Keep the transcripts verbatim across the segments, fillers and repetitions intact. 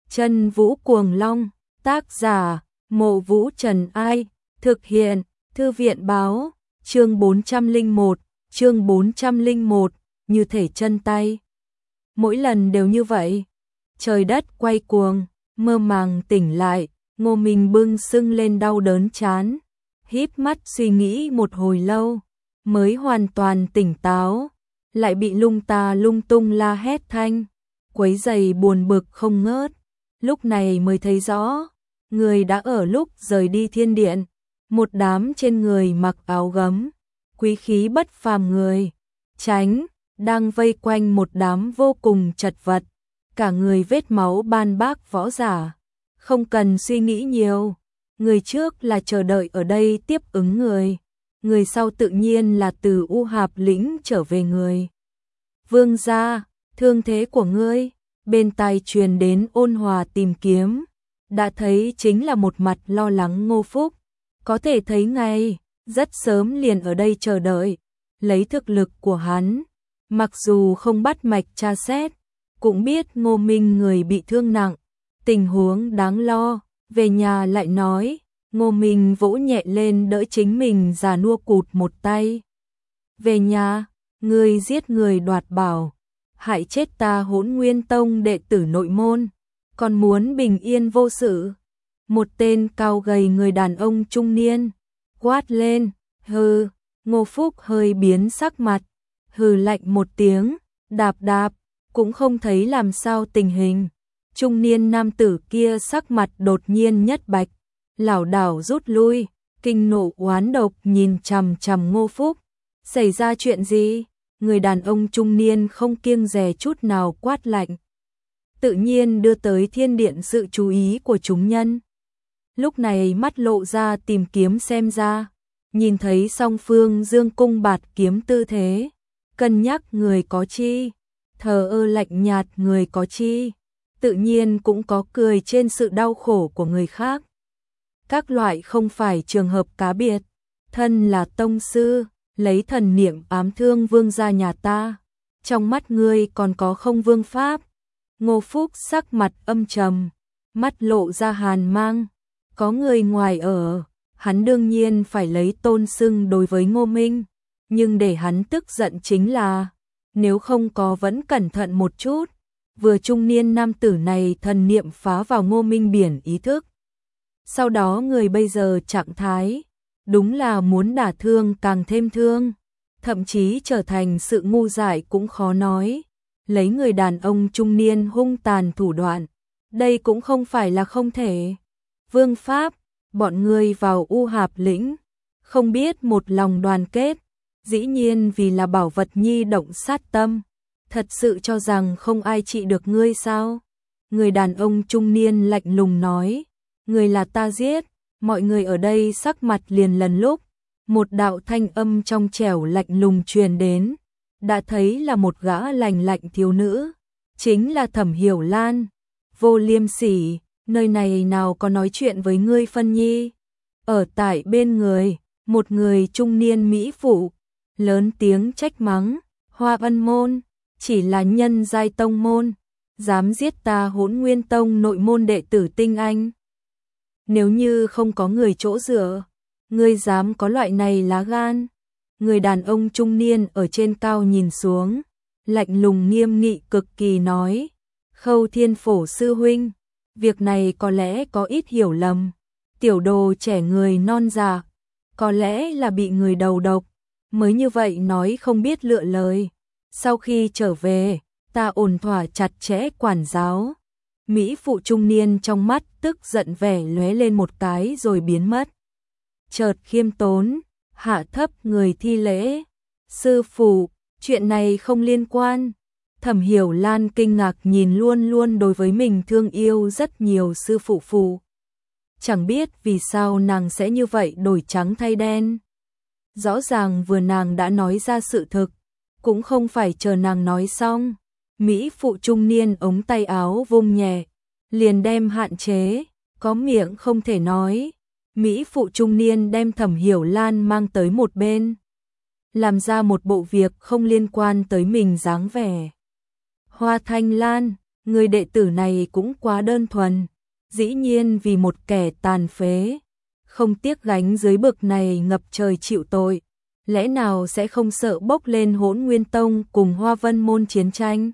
Chân Vũ Cuồng Long, tác giả, Mộ Vũ Trần Ai, thực hiện, Thư viện báo, chương bốn trăm lẻ một, chương bốn trăm lẻ một, như thể chân tay. Mỗi lần đều như vậy, trời đất quay cuồng, mơ màng tỉnh lại, Ngô Minh bưng sưng lên đau đớn chán, híp mắt suy nghĩ một hồi lâu, mới hoàn toàn tỉnh táo, lại bị lung ta lung tung la hét thanh, quấy rầy buồn bực không ngớt. Lúc này mới thấy rõ, người đã ở lúc rời đi thiên điện, một đám trên người mặc áo gấm, quý khí bất phàm người, tránh, đang vây quanh một đám vô cùng chật vật, cả người vết máu ban bác võ giả. Không cần suy nghĩ nhiều, người trước là chờ đợi ở đây tiếp ứng người, người sau tự nhiên là từ U Hạp lĩnh trở về người. Vương gia, thương thế của ngươi, bên tai truyền đến ôn hòa tìm kiếm, đã thấy chính là một mặt lo lắng Ngô Phúc, có thể thấy ngay, rất sớm liền ở đây chờ đợi, lấy thực lực của hắn, mặc dù không bắt mạch tra xét, cũng biết Ngô Minh người bị thương nặng, tình huống đáng lo, về nhà lại nói, Ngô Minh vỗ nhẹ lên đỡ chính mình già nua cụt một tay. Về nhà, ngươi giết người đoạt bảo, hại chết ta Hỗn Nguyên Tông đệ tử nội môn, còn muốn bình yên vô sự. Một tên cao gầy người đàn ông trung niên, quát lên, hừ, Ngô Phúc hơi biến sắc mặt, hừ lạnh một tiếng, đạp đạp, cũng không thấy làm sao tình hình. Trung niên nam tử kia sắc mặt đột nhiên nhất bạch, lảo đảo rút lui, kinh nộ oán độc nhìn chằm chằm Ngô Phúc. Xảy ra chuyện gì? Người đàn ông trung niên không kiêng dè chút nào quát lạnh, tự nhiên đưa tới thiên điện sự chú ý của chúng nhân. Lúc này mắt lộ ra tìm kiếm xem ra, nhìn thấy song phương dương cung bạt kiếm tư thế, cân nhắc người có chi, thờ ơ lạnh nhạt người có chi, tự nhiên cũng có cười trên sự đau khổ của người khác. Các loại không phải trường hợp cá biệt, thân là tông sư, lấy thần niệm ám thương vương gia nhà ta, trong mắt ngươi còn có không vương pháp? Ngô Phúc sắc mặt âm trầm, mắt lộ ra hàn mang, có người ngoài ở, hắn đương nhiên phải lấy tôn xưng đối với Ngô Minh, nhưng để hắn tức giận chính là, nếu không có vẫn cẩn thận một chút, vừa trung niên nam tử này thần niệm phá vào Ngô Minh biển ý thức. Sau đó người bây giờ trạng thái, đúng là muốn đả thương càng thêm thương, thậm chí trở thành sự ngu dại cũng khó nói. Lấy người đàn ông trung niên hung tàn thủ đoạn, đây cũng không phải là không thể. Vương pháp, bọn ngươi vào U Hạp lĩnh, không biết một lòng đoàn kết, dĩ nhiên vì là bảo vật nhi động sát tâm, thật sự cho rằng không ai trị được ngươi sao? Người đàn ông trung niên lạnh lùng nói, người là ta giết. Mọi người ở đây sắc mặt liền lần lúc, một đạo thanh âm trong trẻo lạnh lùng truyền đến, đã thấy là một gã lành lạnh thiếu nữ, chính là Thẩm Hiểu Lan. Vô liêm sỉ, nơi này nào có nói chuyện với ngươi phân nhi. Ở tại bên người, một người trung niên mỹ phụ, lớn tiếng trách mắng, Hoa Ân môn, chỉ là nhân giai tông môn, dám giết ta Hỗn Nguyên Tông nội môn đệ tử tinh anh. Nếu như không có người chỗ dựa, ngươi dám có loại này lá gan? Người đàn ông trung niên ở trên cao nhìn xuống, lạnh lùng nghiêm nghị cực kỳ nói, Khâu Thiên Phổ sư huynh, việc này có lẽ có ít hiểu lầm, tiểu đồ trẻ người non già, có lẽ là bị người đầu độc, mới như vậy nói không biết lựa lời. Sau khi trở về, ta ổn thỏa chặt chẽ quản giáo. Mỹ phụ trung niên trong mắt tức giận vẻ lóe lên một cái rồi biến mất. Chợt khiêm tốn, hạ thấp người thi lễ. Sư phụ, chuyện này không liên quan. Thẩm Hiểu Lan kinh ngạc nhìn luôn luôn đối với mình thương yêu rất nhiều sư phụ phụ. Chẳng biết vì sao nàng sẽ như vậy đổi trắng thay đen. Rõ ràng vừa nàng đã nói ra sự thực, cũng không phải chờ nàng nói xong. Mỹ phụ trung niên ống tay áo vung nhẹ, liền đem hạn chế, có miệng không thể nói. Mỹ phụ trung niên đem Thẩm Hiểu Lan mang tới một bên, làm ra một bộ việc không liên quan tới mình dáng vẻ. Hoa Thanh Lan, người đệ tử này cũng quá đơn thuần, dĩ nhiên vì một kẻ tàn phế, không tiếc gánh dưới bực này ngập trời chịu tội, lẽ nào sẽ không sợ bốc lên Hỗn Nguyên Tông cùng Hoa Vân môn chiến tranh.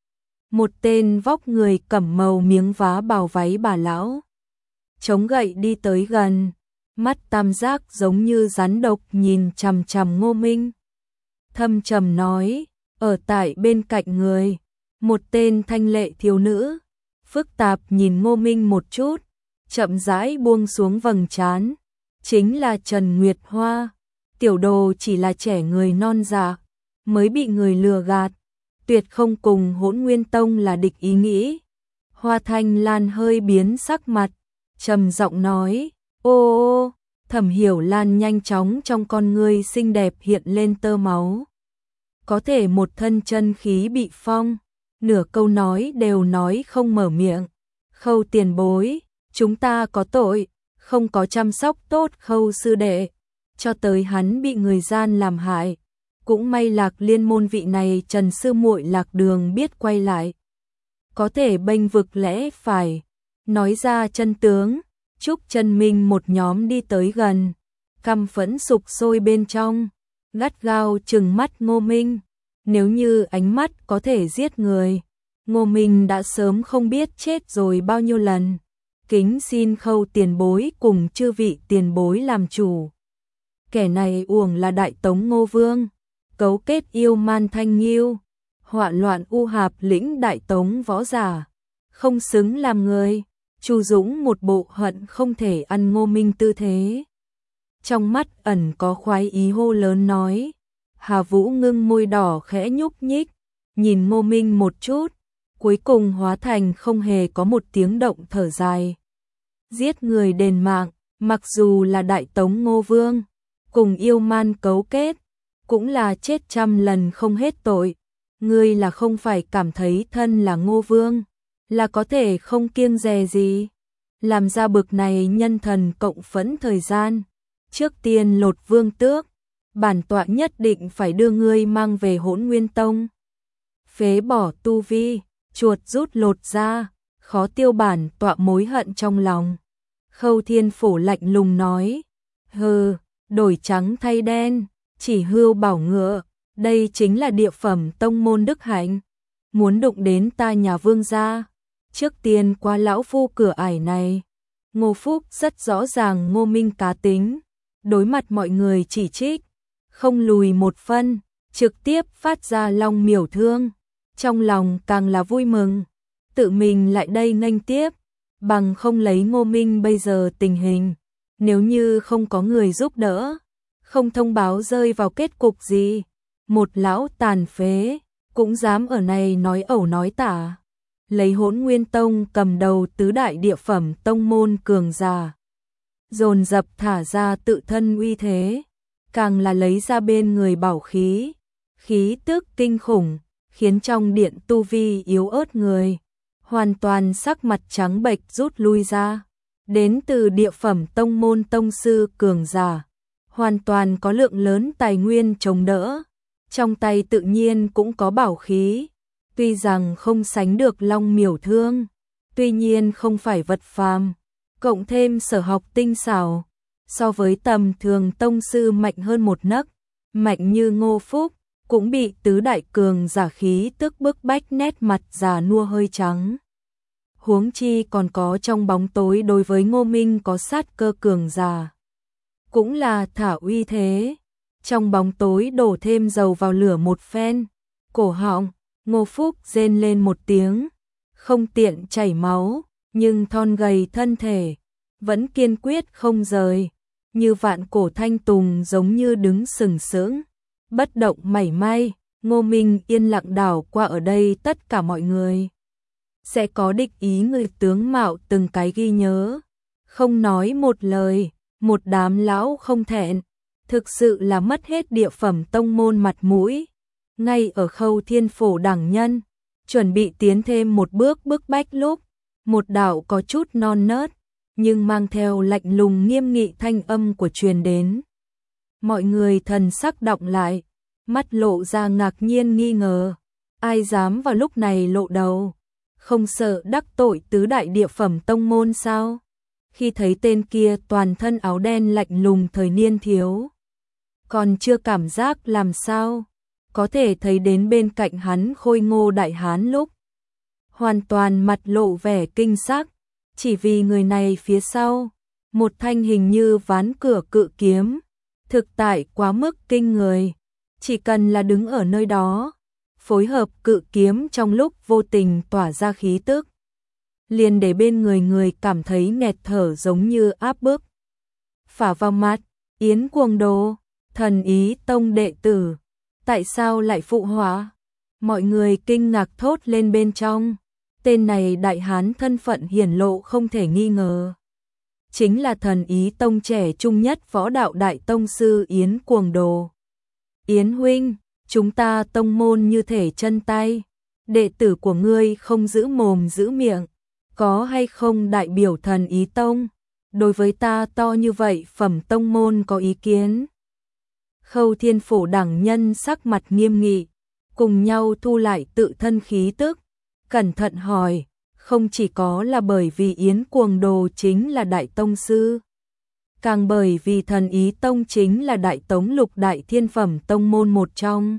Một tên vóc người cẩm màu miếng vá bào váy bà lão, chống gậy đi tới gần, mắt tam giác giống như rắn độc nhìn chằm chằm Ngô Minh. Thâm trầm nói, ở tại bên cạnh người, một tên thanh lệ thiếu nữ, phức tạp nhìn Ngô Minh một chút, chậm rãi buông xuống vầng trán, chính là Trần Nguyệt Hoa. Tiểu đồ chỉ là trẻ người non dạ, mới bị người lừa gạt, tuyệt không cùng Hỗn Nguyên Tông là địch ý nghĩ. Hoa Thanh Lan hơi biến sắc mặt, trầm giọng nói, ô ô, Thẩm Hiểu Lan nhanh chóng trong con ngươi xinh đẹp hiện lên tơ máu. Có thể một thân chân khí bị phong, nửa câu nói đều nói không mở miệng. Khâu tiền bối, chúng ta có tội, không có chăm sóc tốt Khâu sư đệ, cho tới hắn bị người gian làm hại. Cũng may Lạc Liên môn vị này Trần sư muội lạc đường biết quay lại, có thể bênh vực lẽ phải, nói ra chân tướng. Trúc Chân Minh một nhóm đi tới gần, căm phẫn sục sôi bên trong, gắt gao trừng mắt Ngô Minh. Nếu như ánh mắt có thể giết người, Ngô Minh đã sớm không biết chết rồi bao nhiêu lần. Kính xin Khâu tiền bối cùng chư vị tiền bối làm chủ. Kẻ này uổng là Đại Tống Ngô Vương, cấu kết yêu man Thanh Nghiêu, họa loạn u hạp lĩnh Đại Tống võ giả, không xứng làm người. Chu Dũng một bộ hận không thể ăn Ngô Minh tư thế, trong mắt ẩn có khoái ý hô lớn nói. Hà Vũ ngưng môi đỏ khẽ nhúc nhích, nhìn Ngô Minh một chút, cuối cùng hóa thành không hề có một tiếng động thở dài. Giết người đền mạng, mặc dù là Đại Tống Ngô Vương, cùng yêu man cấu kết, cũng là chết trăm lần không hết tội. Ngươi là không phải cảm thấy thân là Ngô Vương, là có thể không kiêng dè gì, làm ra bực này nhân thần cộng phẫn thời gian. Trước tiên lột vương tước, bản tọa nhất định phải đưa ngươi mang về Hỗn Nguyên Tông. Phế bỏ tu vi, chuột rút lột ra, khó tiêu bản tọa mối hận trong lòng. Khâu Thiên Phổ lạnh lùng nói, hừ, đổi trắng thay đen, chỉ hươu bảo ngựa, đây chính là địa phẩm tông môn đức hạnh. Muốn đụng đến ta nhà Vương gia, trước tiên qua lão phu cửa ải này. Ngô Phúc rất rõ ràng Ngô Minh cá tính, đối mặt mọi người chỉ trích, không lùi một phân, trực tiếp phát ra long miểu thương, trong lòng càng là vui mừng, tự mình lại đây nghênh tiếp, bằng không lấy Ngô Minh bây giờ tình hình, nếu như không có người giúp đỡ, không thông báo rơi vào kết cục gì, một lão tàn phế, cũng dám ở này nói ẩu nói tả. Lấy Hỗn Nguyên Tông cầm đầu tứ đại địa phẩm tông môn cường giả, dồn dập thả ra tự thân uy thế, càng là lấy ra bên người bảo khí, khí tức kinh khủng, khiến trong điện tu vi yếu ớt người hoàn toàn sắc mặt trắng bệch rút lui ra. Đến từ địa phẩm tông môn tông sư cường giả, hoàn toàn có lượng lớn tài nguyên chống đỡ, trong tay tự nhiên cũng có bảo khí. Tuy rằng không sánh được long miểu thương, tuy nhiên không phải vật phàm, cộng thêm sở học tinh xảo, so với tầm thường tông sư mạnh hơn một nấc, mạnh như Ngô Phúc, cũng bị tứ đại cường giả khí tức bức bách nét mặt già nua hơi trắng. Huống chi còn có trong bóng tối đối với Ngô Minh có sát cơ cường giả, cũng là thả uy thế, trong bóng tối đổ thêm dầu vào lửa một phen, cổ họng. Ngô Phúc rên lên một tiếng, không tiện chảy máu, nhưng thon gầy thân thể vẫn kiên quyết không rời, như vạn cổ thanh tùng giống như đứng sừng sững, bất động mảy may. Ngô Minh yên lặng đảo qua ở đây tất cả mọi người, sẽ có địch ý người tướng mạo từng cái ghi nhớ, không nói một lời, một đám lão không thẹn, thực sự là mất hết địa phẩm tông môn mặt mũi. Ngay ở Khâu Thiên Phổ đẳng nhân, chuẩn bị tiến thêm một bước bức bách lúc, một đạo có chút non nớt, nhưng mang theo lạnh lùng nghiêm nghị thanh âm của truyền đến. Mọi người thần sắc động lại, mắt lộ ra ngạc nhiên nghi ngờ, ai dám vào lúc này lộ đầu. không sợ đắc tội tứ đại địa phẩm tông môn sao? Khi thấy tên kia toàn thân áo đen lạnh lùng thời niên thiếu, còn chưa cảm giác làm sao, có thể thấy đến bên cạnh hắn khôi ngô đại hán lúc hoàn toàn mặt lộ vẻ kinh sắc, chỉ vì người này phía sau, một thanh hình như ván cửa cự kiếm, thực tại quá mức kinh người, chỉ cần là đứng ở nơi đó, phối hợp cự kiếm trong lúc vô tình tỏa ra khí tức, liền để bên người người cảm thấy nghẹt thở giống như áp bức. Phả vào mặt, Yến Cuồng Đồ, Thần Ý Tông đệ tử, tại sao lại phụ họa? Mọi người kinh ngạc thốt lên bên trong, tên này đại hán thân phận hiển lộ không thể nghi ngờ. Chính là Thần Ý Tông trẻ trung nhất võ đạo đại tông sư Yến Cuồng Đồ. Yến huynh, chúng ta tông môn như thể chân tay, đệ tử của ngươi không giữ mồm giữ miệng, có hay không đại biểu Thần Ý Tông, đối với ta to như vậy phẩm tông môn có ý kiến? Khâu Thiên Phổ đẳng nhân sắc mặt nghiêm nghị, cùng nhau thu lại tự thân khí tức, cẩn thận hỏi, không chỉ có là bởi vì Yến Cuồng Đồ chính là đại tông sư, càng bởi vì Thần Ý Tông chính là đại tống lục đại thiên phẩm tông môn một trong.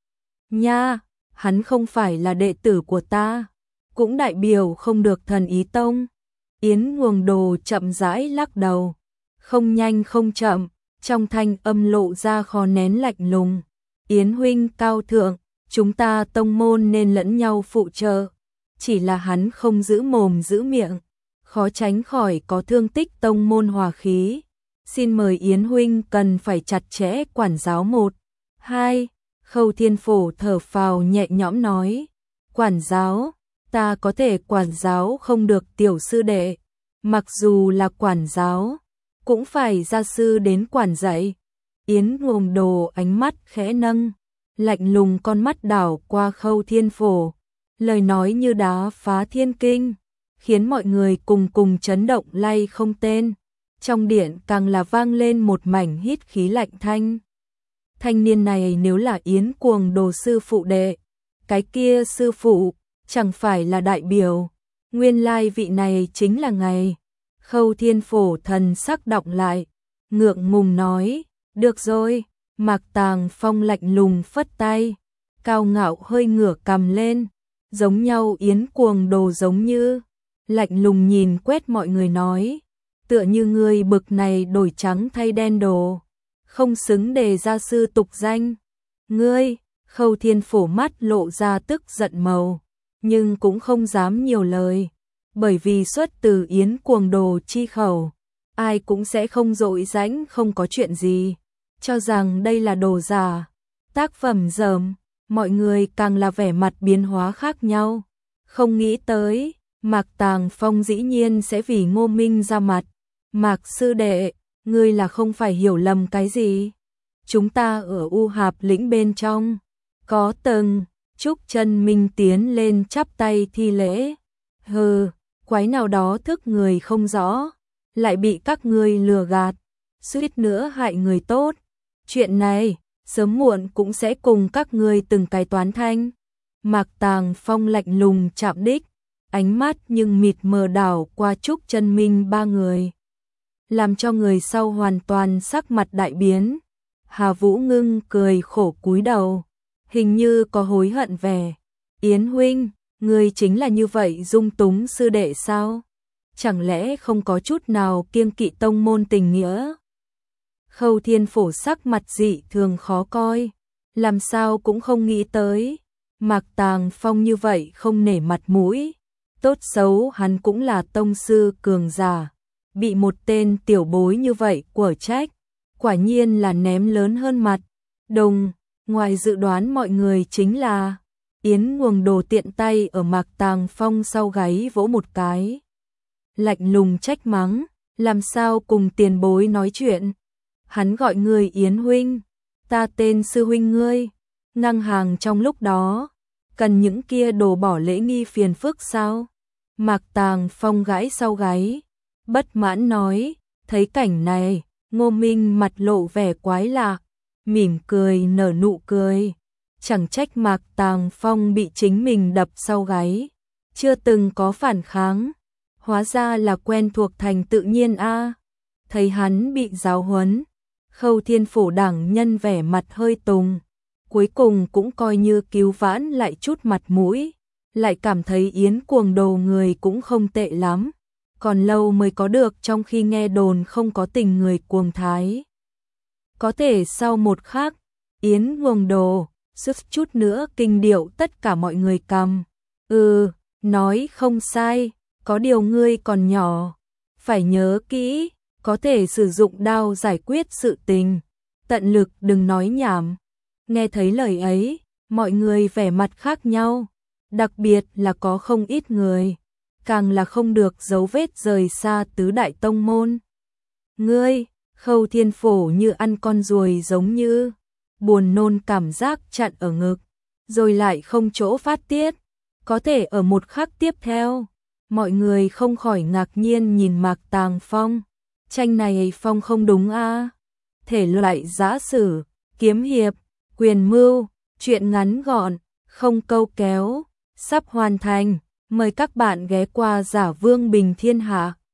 Nha, hắn không phải là đệ tử của ta, cũng đại biểu không được Thần Ý Tông. Yến Cuồng Đồ chậm rãi lắc đầu, không nhanh không chậm, trong thanh âm lộ ra khó nén lạnh lùng. Yến huynh cao thượng, chúng ta tông môn nên lẫn nhau phụ trợ, chỉ là hắn không giữ mồm giữ miệng, khó tránh khỏi có thương tích tông môn hòa khí. Xin mời Yến huynh cần phải chặt chẽ quản giáo một. Hai, Khâu Thiên Phổ thở phào nhẹ nhõm nói, quản giáo, ta có thể quản giáo không được tiểu sư đệ, mặc dù là quản giáo, cũng phải gia sư đến quản dạy. Yến Cuồng Đồ ánh mắt khẽ nâng, lạnh lùng con mắt đảo qua Khâu Thiên Phổ, lời nói như đá phá thiên kinh, khiến mọi người cùng cùng chấn động lay không tên. Trong điện càng là vang lên một mảnh hít khí lạnh thanh. Thanh niên này nếu là Yến Cuồng Đồ sư phụ đệ, cái kia sư phụ chẳng phải là đại biểu, nguyên lai vị này chính là ngài. Khâu Thiên Phổ thần sắc đọng lại, ngượng ngùng nói, được rồi. Mạc Tàng Phong lạnh lùng phất tay, cao ngạo hơi ngửa cằm lên, giống nhau Yến Cuồng Đồ giống như, lạnh lùng nhìn quét mọi người nói, tựa như người bực này đổi trắng thay đen đồ, không xứng đề gia sư tục danh. Ngươi, Khâu Thiên Phổ mắt lộ ra tức giận màu, nhưng cũng không dám nhiều lời, bởi vì xuất từ Yến Cuồng Đồ chi khẩu, ai cũng sẽ không dội dãnh không có chuyện gì, cho rằng đây là đồ giả, tác phẩm dởm, mọi người càng là vẻ mặt biến hóa khác nhau. Không nghĩ tới, Mạc Tàng Phong dĩ nhiên sẽ vì Ngô Minh ra mặt. Mạc sư đệ, ngươi là không phải hiểu lầm cái gì? Chúng ta ở U Hạp lĩnh bên trong, có từng, Trúc Chân Minh tiến lên chắp tay thi lễ. Hừ, quái nào đó thức người không rõ, lại bị các ngươi lừa gạt, suýt nữa hại người tốt. Chuyện này, sớm muộn cũng sẽ cùng các ngươi từng cái toán thanh. Mạc Tàng Phong lạnh lùng chạm đích, ánh mắt nhưng mịt mờ đảo qua Trúc Chân Minh ba người, làm cho người sau hoàn toàn sắc mặt đại biến. Hà Vũ Ngưng cười khổ cúi đầu, hình như có hối hận vẻ. Yến huynh, ngươi chính là như vậy dung túng sư đệ sao? Chẳng lẽ không có chút nào kiêng kỵ tông môn tình nghĩa? Khâu Thiên Phổ sắc mặt dị thường khó coi, làm sao cũng không nghĩ tới, Mạc Tàng Phong như vậy không nể mặt mũi, tốt xấu hắn cũng là tông sư cường giả, bị một tên tiểu bối như vậy quở trách, quả nhiên là ném lớn hơn mặt. Đồng, ngoài dự đoán mọi người chính là, Yến Cuồng Đồ tiện tay ở Mạc Tàng Phong sau gáy vỗ một cái, lạnh lùng trách mắng, làm sao cùng tiền bối nói chuyện? Hắn gọi người Yến huynh, ta tên sư huynh ngươi, ngang hàng trong lúc đó, cần những kia đồ bỏ lễ nghi phiền phức sao? Mạc Tàng Phong gãi sau gáy, bất mãn nói, thấy cảnh này, Ngô Minh mặt lộ vẻ quái lạ, mỉm cười nở nụ cười, chẳng trách Mạc Tàng Phong bị chính mình đập sau gáy, chưa từng có phản kháng, hóa ra là quen thuộc thành tự nhiên a. Thấy hắn bị giáo huấn, Khâu Thiên Phổ đẳng nhân vẻ mặt hơi tùng, cuối cùng cũng coi như cứu vãn lại chút mặt mũi, lại cảm thấy Yến Cuồng đồ người cũng không tệ lắm, còn lâu mới có được trong khi nghe đồn không có tình người cuồng thái. Có thể sau một khắc, Yến Cuồng đồ, sức chút nữa kinh điệu tất cả mọi người cầm. Ừ, nói không sai, có điều ngươi còn nhỏ, phải nhớ kỹ, có thể sử dụng đao giải quyết sự tình, tận lực đừng nói nhảm. Nghe thấy lời ấy, mọi người vẻ mặt khác nhau, đặc biệt là có không ít người, càng là không được dấu vết rời xa tứ đại tông môn. Ngươi, Khâu Thiên Phổ như ăn con ruồi giống như, buồn nôn cảm giác chặn ở ngực, rồi lại không chỗ phát tiết, có thể ở một khắc tiếp theo, mọi người không khỏi ngạc nhiên nhìn Mạc Tàng Phong, tranh này phong không đúng a, thể loại giã sử, kiếm hiệp, quyền mưu, truyện ngắn gọn, không câu kéo, sắp hoàn thành, mời các bạn ghé qua Giả Vương Bình Thiên Hạ.